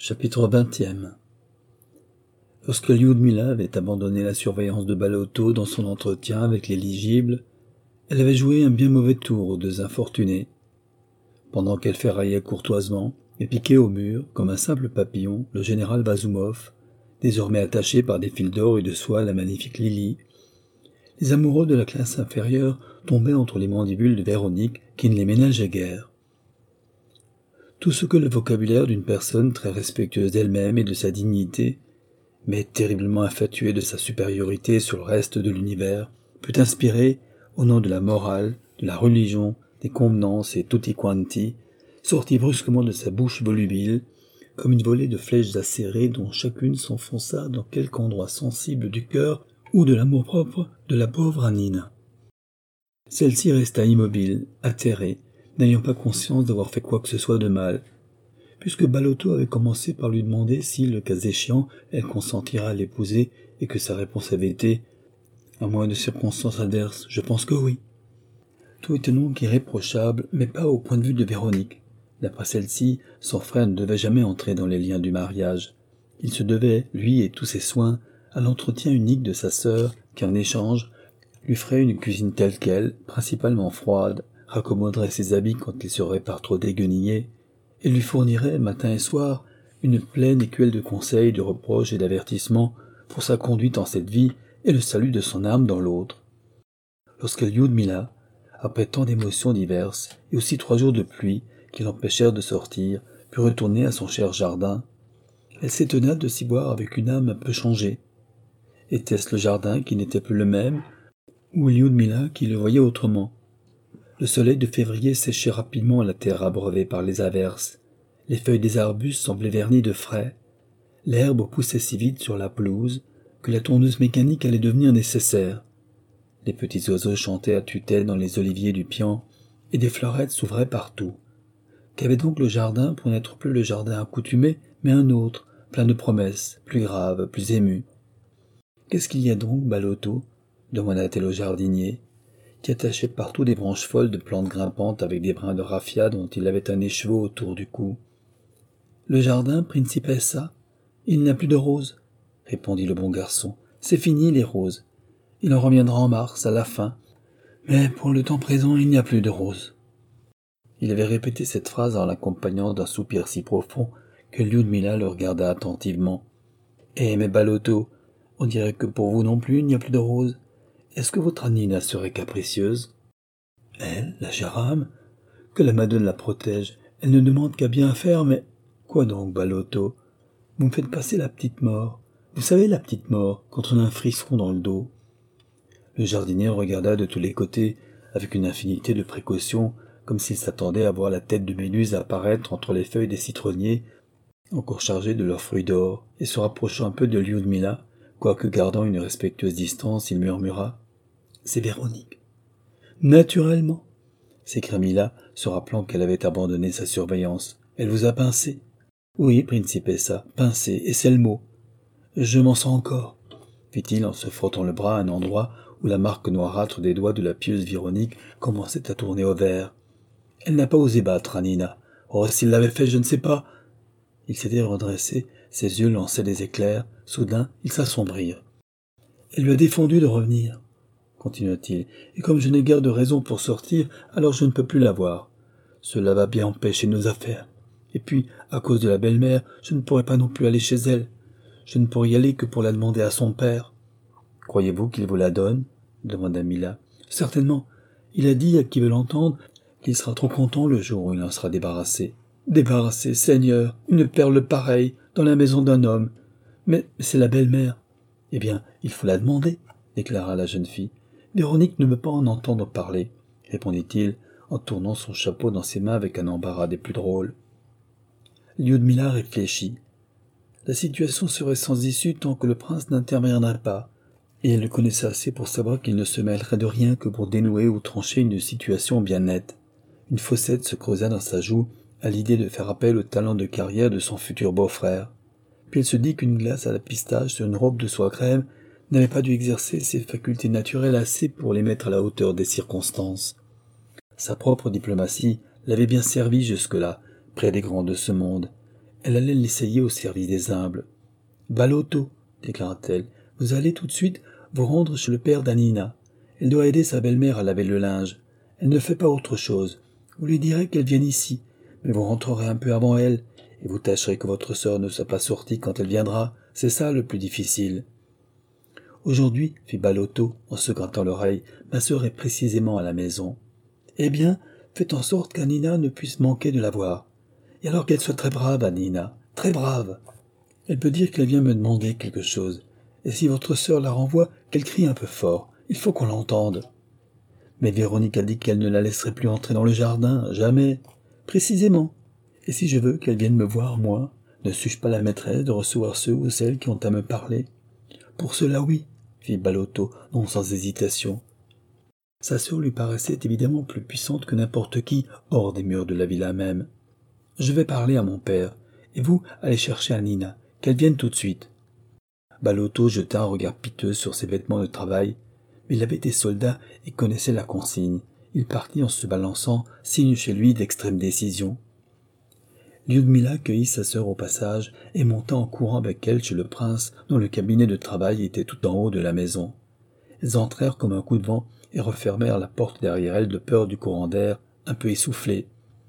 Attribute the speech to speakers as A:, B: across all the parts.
A: Chapitre 20. Lorsque Lyudmila avait abandonné la surveillance de Baloto dans son entretien avec l'éligible, elle avait joué un bien mauvais tour aux deux infortunés. Pendant qu'elle ferraillait courtoisement et piquait au mur, comme un simple papillon, le général Vazumov, désormais attaché par des fils d'or et de soie à la magnifique Lily, les amoureux de la classe inférieure tombaient entre les mandibules de Véronique qui ne les ménageait guère. Tout ce que le vocabulaire d'une personne très respectueuse d'elle-même et de sa dignité, mais terriblement infatuée de sa supériorité sur le reste de l'univers, peut inspirer, au nom de la morale, de la religion, des convenances et tutti quanti, sortit brusquement de sa bouche volubile, comme une volée de flèches acérées dont chacune s'enfonça dans quelque endroit sensible du cœur ou de l'amour-propre de la pauvre Anina. Celle-ci resta immobile, atterrée, n'ayant pas conscience d'avoir fait quoi que ce soit de mal, puisque Baloto avait commencé par lui demander si, le cas échéant, elle consentirait à l'épouser, et que sa réponse avait été « À moins de circonstances adverses, je pense que oui ». Tout était donc irréprochable, mais pas au point de vue de Véronique. D'après celle-ci, son frère ne devait jamais entrer dans les liens du mariage. Il se devait, lui et tous ses soins, à l'entretien unique de sa sœur, qui en échange, lui ferait une cuisine telle qu'elle, principalement froide, raccommoderait ses habits quand ils seraient par trop déguenillés, et lui fournirait, matin et soir, une pleine écuelle de conseils, de reproches et d'avertissements pour sa conduite en cette vie et le salut de son âme dans l'autre. Lorsque Lyudmila, après tant d'émotions diverses, et aussi 3 jours de pluie qui l'empêchèrent de sortir, put retourner à son cher jardin, elle s'étonna de s'y voir avec une âme un peu changée. Était-ce le jardin qui n'était plus le même, ou Lyudmila qui le voyait autrement? Le soleil de février séchait rapidement la terre abreuvée par les averses. Les feuilles des arbustes semblaient vernies de frais. L'herbe poussait si vite sur la pelouse que la tondeuse mécanique allait devenir nécessaire. Les petits oiseaux chantaient à tue-tête dans les oliviers du Pian, et des fleurettes s'ouvraient partout. Qu'avait donc le jardin pour n'être plus le jardin accoutumé, mais un autre, plein de promesses, plus grave, plus ému? « Qu'est-ce qu'il y a donc, Baloto ?» demanda-t-elle au jardinier, qui attachait partout des branches folles de plantes grimpantes avec des brins de raffia dont il avait un écheveau autour du cou. « Le jardin, Principessa, il n'a plus de roses, » répondit le bon garçon. « C'est fini, les roses. Il en reviendra en mars, à la fin. Mais pour le temps présent, il n'y a plus de roses. » Il avait répété cette phrase en l'accompagnant d'un soupir si profond que Lyudmila le regarda attentivement. « Eh, mais Baloto, on dirait que pour vous non plus, il n'y a plus de roses. Est-ce que votre Anina serait capricieuse? » « Elle, la chère âme, que la Madone la protège, elle ne demande qu'à bien faire, mais... » « Quoi donc, Baloto? Vous me faites passer la petite mort. Vous savez, la petite mort, quand on a un frisson dans le dos. » Le jardinier regarda de tous les côtés, avec une infinité de précautions, comme s'il s'attendait à voir la tête de Méduse apparaître entre les feuilles des citronniers, encore chargées de leurs fruits d'or, et se rapprochant un peu de Lyudmila, quoique gardant une respectueuse distance, il murmura « C'est Véronique. »« Naturellement !» s'écria Mila, se rappelant qu'elle avait abandonné sa surveillance. « Elle vous a pincé ?»« Oui, Principessa, pincé, et c'est le mot. Je m'en sens encore, » fit-il en se frottant le bras à un endroit où la marque noirâtre des doigts de la pieuse Véronique commençait à tourner au vert. « Elle n'a pas osé battre Anina. Oh, s'il l'avait fait, je ne sais pas. » Il s'était redressé, ses yeux lançaient des éclairs. Soudain, ils s'assombrirent. « Elle lui a défendu de revenir, » continua-t-il, « et comme je n'ai guère de raison pour sortir, alors je ne peux plus la voir. Cela va bien empêcher nos affaires. Et puis, à cause de la belle-mère, je ne pourrai pas non plus aller chez elle. Je ne pourrai y aller que pour la demander à son père. »« Croyez-vous qu'il vous la donne ?» demanda Mila. « Certainement. Il a dit à qui veut l'entendre qu'il sera trop content le jour où il en sera débarrassé. »« Débarrassé, Seigneur, une perle pareille, dans la maison d'un homme. Mais c'est la belle-mère. »« Eh bien, il faut la demander, » déclara la jeune fille. « Véronique ne veut pas en entendre parler, » répondit-il, en tournant son chapeau dans ses mains avec un embarras des plus drôles. Lyudmila réfléchit. La situation serait sans issue tant que le prince n'interviendrait pas, et elle le connaissait assez pour savoir qu'il ne se mêlerait de rien que pour dénouer ou trancher une situation bien nette. Une fossette se creusa dans sa joue à l'idée de faire appel au talent de carrière de son futur beau-frère. Puis elle se dit qu'une glace à la pistache sur une robe de soie crème n'avait pas dû exercer ses facultés naturelles assez pour les mettre à la hauteur des circonstances. Sa propre diplomatie l'avait bien servi jusque-là, près des grands de ce monde. Elle allait l'essayer au service des humbles. « Balotto, déclara-t-elle, vous allez tout de suite vous rendre chez le père d'Anina. Elle doit aider sa belle-mère à laver le linge. Elle ne fait pas autre chose. Vous lui direz qu'elle vienne ici, mais vous rentrerez un peu avant elle, et vous tâcherez que votre sœur ne soit pas sortie quand elle viendra. C'est ça le plus difficile. » Aujourd'hui, fit Balotto, en se grattant l'oreille, ma sœur est précisément à la maison. Eh bien, faites en sorte qu'Anina ne puisse manquer de la voir. Et alors qu'elle soit très brave, Anina, très brave. Elle peut dire qu'elle vient me demander quelque chose. Et si votre sœur la renvoie, qu'elle crie un peu fort. Il faut qu'on l'entende. Mais Véronique a dit qu'elle ne la laisserait plus entrer dans le jardin, jamais. Précisément. Et si je veux qu'elle vienne me voir, moi, ne suis-je pas la maîtresse de recevoir ceux ou celles qui ont à me parler? Pour cela, oui, fit Balotto, non sans hésitation. Sa sœur lui paraissait évidemment plus puissante que n'importe qui, hors des murs de la villa même. Je vais parler à mon père, et vous allez chercher Anina, qu'elle vienne tout de suite. Balotto jeta un regard piteux sur ses vêtements de travail, mais il avait été soldat et connaissait la consigne. Il partit en se balançant, signe chez lui d'extrême décision. Lyudmila cueillit sa sœur au passage et monta en courant avec elle chez le prince dont le cabinet de travail était tout en haut de la maison. Elles entrèrent comme un coup de vent et refermèrent la porte derrière elles de peur du courant d'air, un peu essoufflé.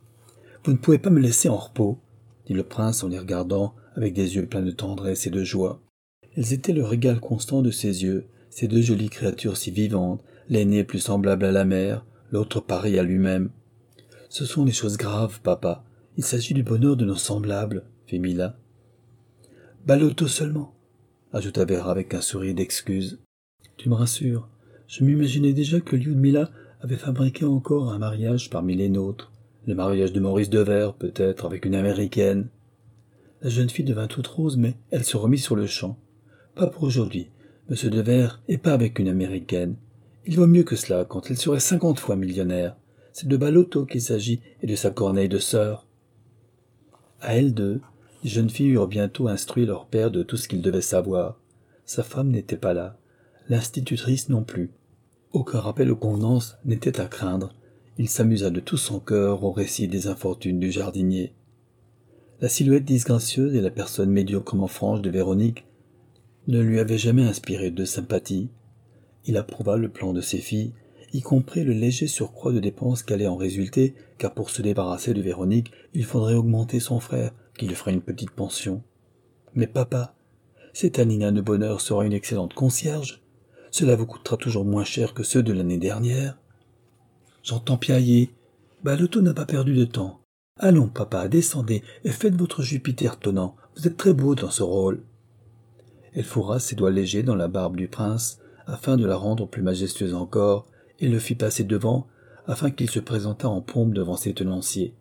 A: « Vous ne pouvez pas me laisser en repos, » dit le prince en les regardant avec des yeux pleins de tendresse et de joie. Elles étaient le régal constant de ses yeux, ces deux jolies créatures si vivantes, l'aînée plus semblable à la mère, l'autre pareille à lui-même. « Ce sont des choses graves, papa. Il s'agit du bonheur de nos semblables, » fit Mila. « Balotto seulement, » ajouta Vera avec un sourire d'excuse. « Tu me rassures. Je m'imaginais déjà que Lyudmila avait fabriqué encore un mariage parmi les nôtres. Le mariage de Maurice Devers, peut-être, avec une américaine. » La jeune fille devint toute rose, mais elle se remit sur le champ. « Pas pour aujourd'hui, monsieur Devers, et pas avec une américaine. Il vaut mieux que cela, quand elle serait 50 fois millionnaire. C'est de Balotto qu'il s'agit, et de sa corneille de sœur. » À elles deux, les jeunes filles eurent bientôt instruit leur père de tout ce qu'il devait savoir. Sa femme n'était pas là, l'institutrice non plus. Aucun rappel aux convenances n'était à craindre. Il s'amusa de tout son cœur au récit des infortunes du jardinier. La silhouette disgracieuse et la personne médiocrement franche de Véronique ne lui avaient jamais inspiré de sympathie. Il approuva le plan de ses filles, y compris le léger surcroît de dépenses qu'allait en résulter, car pour se débarrasser de Véronique, il faudrait augmenter son frère, qui lui ferait une petite pension. Mais papa, cette Anina de Bonheur sera une excellente concierge. Cela vous coûtera toujours moins cher que ceux de l'année dernière. J'entends piailler. Balotto n'a pas perdu de temps. Allons, papa, descendez et faites votre Jupiter tonnant. Vous êtes très beau dans ce rôle. Elle fourra ses doigts légers dans la barbe du prince, afin de la rendre plus majestueuse encore, et le fit passer devant, afin qu'il se présentât en pompe devant ses tenanciers.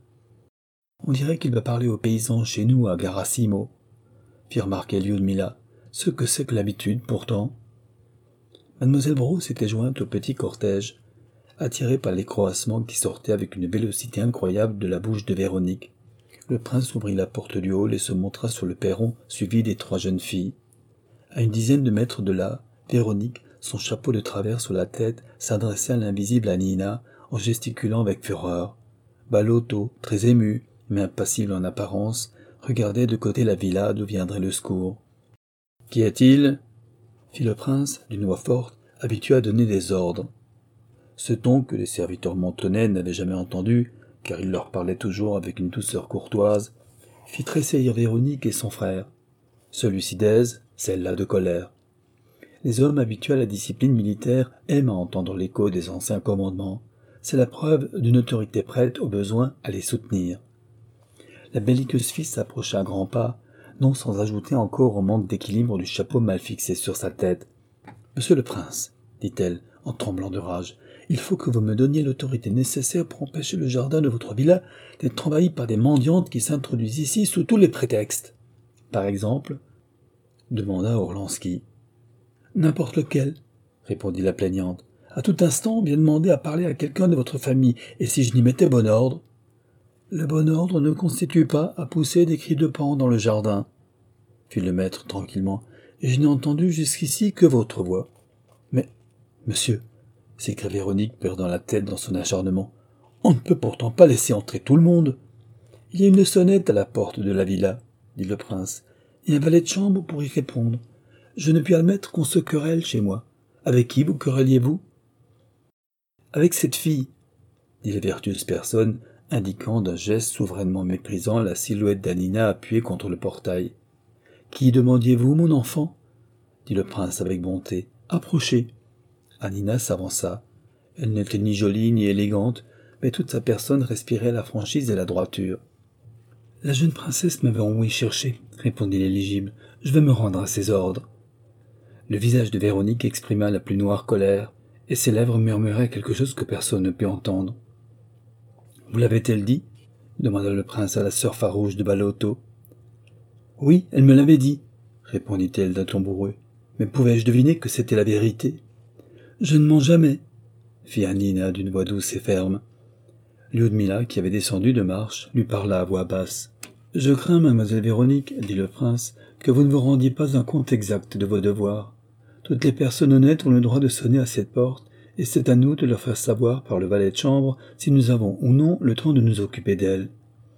A: « On dirait qu'il va parler aux paysans chez nous à Garassimo, » fit remarquer Lyudmila. « Ce que c'est que l'habitude, pourtant. » Mademoiselle Brault s'était jointe au petit cortège, attirée par les croassements qui sortaient avec une vélocité incroyable de la bouche de Véronique. Le prince ouvrit la porte du hall et se montra sur le perron, suivi des trois jeunes filles. À une dizaine de mètres de là, Véronique, son chapeau de travers sur la tête, s'adressait à l'invisible Anina, en gesticulant avec fureur. Balotto, très ému, mais impassible en apparence, regardait de côté la villa d'où viendrait le secours. « Qu'y a-t-il » fit le prince, d'une voix forte, habitué à donner des ordres. Ce ton que les serviteurs mentonnais n'avaient jamais entendu, car il leur parlait toujours avec une douceur courtoise, fit tressaillir Véronique et son frère. Celui-ci d'aise, celle-là de colère. Les hommes habitués à la discipline militaire aiment à entendre l'écho des anciens commandements. C'est la preuve d'une autorité prête au besoin à les soutenir. La belliqueuse fille s'approcha à grands pas, non sans ajouter encore au manque d'équilibre du chapeau mal fixé sur sa tête. « Monsieur le prince, dit-elle, en tremblant de rage, il faut que vous me donniez l'autorité nécessaire pour empêcher le jardin de votre villa d'être envahi par des mendiantes qui s'introduisent ici sous tous les prétextes. »« Par exemple ?» demanda Orlansky. « N'importe lequel, » répondit la plaignante. « À tout instant, on vient demander à parler à quelqu'un de votre famille, et si je n'y mettais bon ordre ?»« Le bon ordre ne constitue pas à pousser des cris de pan dans le jardin, » fit le maître tranquillement, « et je n'ai entendu jusqu'ici que votre voix. »« Mais, monsieur, » s'écria Véronique, perdant la tête dans son acharnement, « on ne peut pourtant pas laisser entrer tout le monde. Il y a une sonnette à la porte de la villa. dit le prince, et un valet de chambre pour y répondre. Je ne puis admettre qu'on se querelle chez moi. Avec qui vous querelliez-vous? Avec cette fille, dit la vertueuse personne, indiquant d'un geste souverainement méprisant la silhouette d'Anina appuyée contre le portail. Qui demandiez-vous, mon enfant? Dit le prince avec bonté. Approchez. Anina s'avança. Elle n'était ni jolie ni élégante, mais toute sa personne respirait la franchise et la droiture. La jeune princesse m'avait envoyé chercher, répondit l'éligible. Je vais me rendre à ses ordres. Le visage de Véronique exprima la plus noire colère, et ses lèvres murmuraient quelque chose que personne ne put entendre. Vous l'avait-elle dit? Demanda le prince à la sœur farouche de Balotto. Oui, elle me l'avait dit, répondit-elle d'un ton bourreux. Mais pouvais-je deviner que c'était la vérité? Je ne mens jamais, fit Anina d'une voix douce et ferme. Lyudmila, qui avait descendu de marche, lui parla à voix basse. Je crains, mademoiselle Véronique, dit le prince, que vous ne vous rendiez pas un compte exact de vos devoirs. Toutes les personnes honnêtes ont le droit de sonner à cette porte, et c'est à nous de leur faire savoir par le valet de chambre si nous avons ou non le temps de nous occuper d'elle.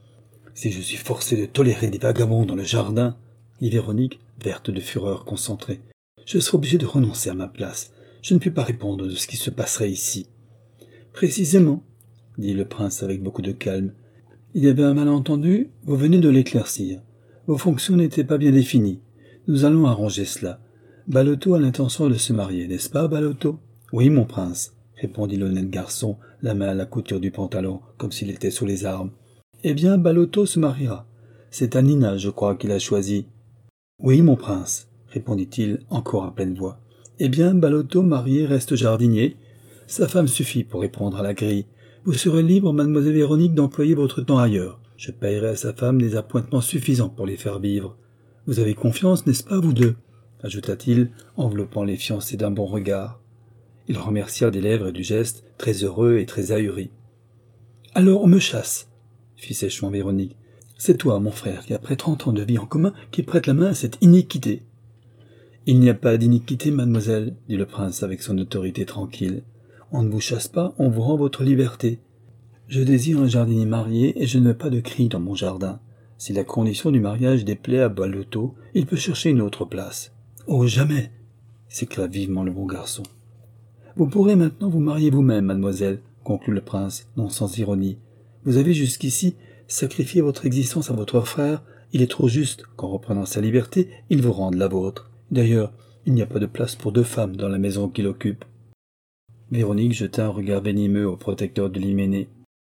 A: Si je suis forcé de tolérer des vagabonds dans le jardin, dit Véronique, verte de fureur concentrée, je serai obligé de renoncer à ma place. Je ne puis pas répondre de ce qui se passerait ici. Précisément, dit le prince avec beaucoup de calme. Il y avait un malentendu, vous venez de l'éclaircir. Vos fonctions n'étaient pas bien définies. Nous allons arranger cela. Balotto a l'intention de se marier, n'est-ce pas, Balotto? Oui, mon prince, répondit l'honnête garçon, la main à la couture du pantalon, comme s'il était sous les armes. Eh bien, Balotto se mariera. C'est Anina, je crois, qu'il a choisi. Oui, mon prince, répondit-il, encore à pleine voix. Eh bien, Balotto, marié, reste jardinier. Sa femme suffit pour répondre à la grille. Vous serez libre, mademoiselle Véronique, d'employer votre temps ailleurs. Je payerai à sa femme des appointements suffisants pour les faire vivre. Vous avez confiance, n'est-ce pas, vous deux? Ajouta-t-il, enveloppant les fiancés d'un bon regard. Ils remercièrent des lèvres et du geste, très heureux et très ahuris. « Alors on me chasse, fit sèchement Véronique. C'est toi, mon frère, qui après 30 ans de vie en commun, qui prête la main à cette iniquité. Il n'y a pas d'iniquité, mademoiselle, dit le prince avec son autorité tranquille. On ne vous chasse pas, on vous rend votre liberté. Je désire un jardinier marié et je ne veux pas de cris dans mon jardin. Si la condition du mariage déplaît à Balotto, il peut chercher une autre place. Oh, jamais, s'écria vivement le bon garçon. Vous pourrez maintenant vous marier vous-même, mademoiselle, conclut le prince, non sans ironie. Vous avez jusqu'ici sacrifié votre existence à votre frère, il est trop juste qu'en reprenant sa liberté, il vous rende la vôtre. D'ailleurs, il n'y a pas de place pour 2 femmes dans la maison qu'il occupe. Véronique jeta un regard venimeux au protecteur de l'hyménée.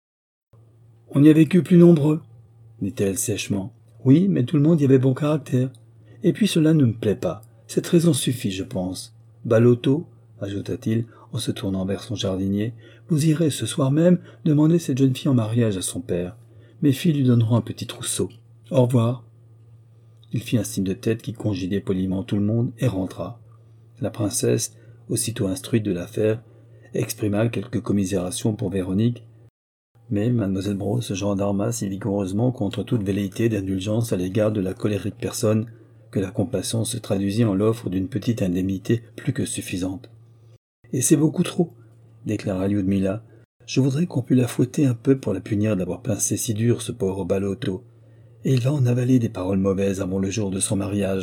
A: « On y a vécu plus nombreux, » dit-elle sèchement. « Oui, mais tout le monde y avait bon caractère. Et puis cela ne me plaît pas. Cette raison suffit, je pense. Balotto, ajouta-t-il en se tournant vers son jardinier, vous irez ce soir même demander cette jeune fille en mariage à son père. Mes filles lui donneront un petit trousseau. Au revoir. » Il fit un signe de tête qui congédiait poliment tout le monde et rentra. La princesse, aussitôt instruite de l'affaire, exprima quelques commisérations pour Véronique, mais Mademoiselle Braun se gendarma si vigoureusement contre toute velléité d'indulgence à l'égard de la colérique personne que la compassion se traduisit en l'offre d'une petite indemnité plus que suffisante. « Et c'est beaucoup trop, » déclara Lyudmila. « Je voudrais qu'on pût la fouetter un peu pour la punir d'avoir pincé si dur ce pauvre Balotto. Et il va en avaler des paroles mauvaises avant le jour de son mariage. »